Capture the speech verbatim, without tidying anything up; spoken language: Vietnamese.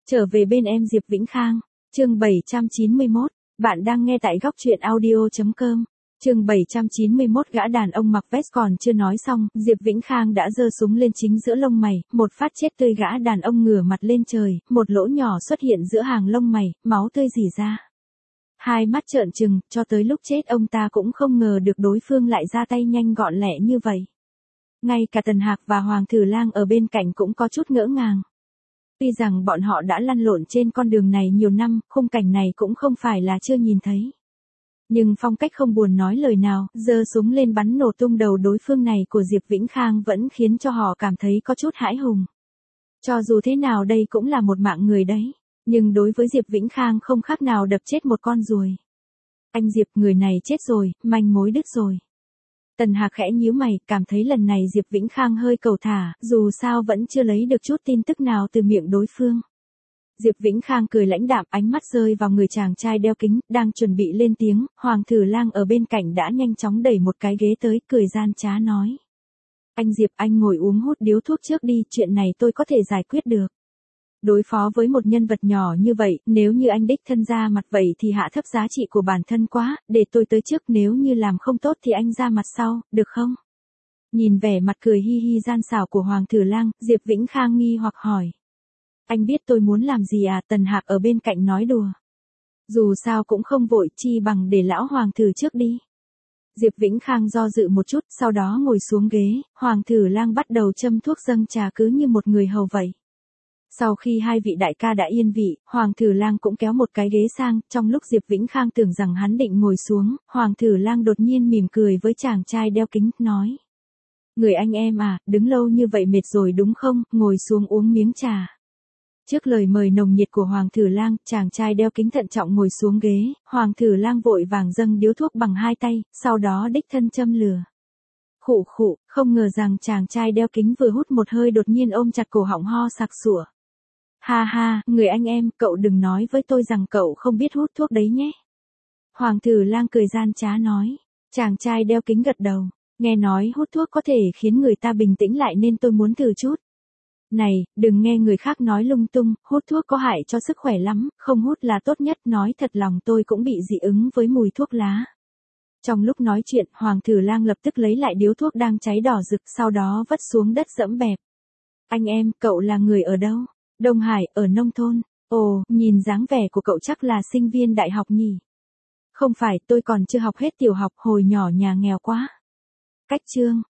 Trở về bên em Diệp Vĩnh Khang, chương bảy trăm chín mươi mốt, bạn đang nghe tại góc truyện audio chấm com. Chương bảy trăm chín mươi mốt gã đàn ông mặc vest còn chưa nói xong, Diệp Vĩnh Khang đã giơ súng lên chính giữa lông mày, một phát chết tươi gã đàn ông ngửa mặt lên trời, một lỗ nhỏ xuất hiện giữa hàng lông mày, máu tươi rỉ ra. Hai mắt trợn trừng, cho tới lúc chết ông ta cũng không ngờ được đối phương lại ra tay nhanh gọn lẹ như vậy. Ngay cả Tần Hạc và Hoàng Thử Lang ở bên cạnh cũng có chút ngỡ ngàng. Tuy rằng bọn họ đã lăn lộn trên con đường này nhiều năm, khung cảnh này cũng không phải là chưa nhìn thấy. Nhưng phong cách không buồn nói lời nào, giơ súng lên bắn nổ tung đầu đối phương này của Diệp Vĩnh Khang vẫn khiến cho họ cảm thấy có chút hãi hùng. Cho dù thế nào đây cũng là một mạng người đấy, nhưng đối với Diệp Vĩnh Khang không khác nào đập chết một con ruồi. Anh Diệp, người này chết rồi, manh mối đứt rồi. Tần Hạc khẽ nhíu mày, cảm thấy lần này Diệp Vĩnh Khang hơi cầu thả, dù sao vẫn chưa lấy được chút tin tức nào từ miệng đối phương. Diệp Vĩnh Khang cười lãnh đạm, ánh mắt rơi vào người chàng trai đeo kính, đang chuẩn bị lên tiếng, Hoàng Thử Lang ở bên cạnh đã nhanh chóng đẩy một cái ghế tới, cười gian trá nói. Anh Diệp, anh ngồi uống hút điếu thuốc trước đi, chuyện này tôi có thể giải quyết được. Đối phó với một nhân vật nhỏ như vậy, nếu như anh đích thân ra mặt vậy thì hạ thấp giá trị của bản thân quá, để tôi tới trước, nếu như làm không tốt thì anh ra mặt sau, được không? Nhìn vẻ mặt cười hi hi gian xảo của Hoàng Thử Lang, Diệp Vĩnh Khang nghi hoặc hỏi. Anh biết tôi muốn làm gì à? Tần Hạc ở bên cạnh nói đùa. Dù sao cũng không vội, chi bằng để lão Hoàng Thử trước đi. Diệp Vĩnh Khang do dự một chút, sau đó ngồi xuống ghế, Hoàng Thử Lang bắt đầu châm thuốc dâng trà cứ như một người hầu vậy. Sau khi hai vị đại ca đã yên vị, Hoàng Thử Lang cũng kéo một cái ghế sang, trong lúc Diệp Vĩnh Khang tưởng rằng hắn định ngồi xuống, Hoàng Thử Lang đột nhiên mỉm cười với chàng trai đeo kính, nói. Người anh em à, đứng lâu như vậy mệt rồi đúng không, ngồi xuống uống miếng trà. Trước lời mời nồng nhiệt của Hoàng Thử Lang, chàng trai đeo kính thận trọng ngồi xuống ghế, Hoàng Thử Lang vội vàng dâng điếu thuốc bằng hai tay, sau đó đích thân châm lửa. Khụ khụ, không ngờ rằng chàng trai đeo kính vừa hút một hơi đột nhiên ôm chặt cổ họng ho sặc sủa. Ha ha, người anh em, cậu đừng nói với tôi rằng cậu không biết hút thuốc đấy nhé. Hoàng Thử Lang cười gian trá nói. Chàng trai đeo kính gật đầu. Nghe nói hút thuốc có thể khiến người ta bình tĩnh lại nên tôi muốn thử chút. Này, đừng nghe người khác nói lung tung, hút thuốc có hại cho sức khỏe lắm, không hút là tốt nhất, nói thật lòng tôi cũng bị dị ứng với mùi thuốc lá. Trong lúc nói chuyện, Hoàng Thử Lang lập tức lấy lại điếu thuốc đang cháy đỏ rực, sau đó vất xuống đất dẫm bẹp. Anh em, cậu là người ở đâu? Đông Hải, ở nông thôn. Ồ, nhìn dáng vẻ của cậu chắc là sinh viên đại học nhỉ? Không phải, tôi còn chưa học hết tiểu học, hồi nhỏ nhà nghèo quá. Cách chương.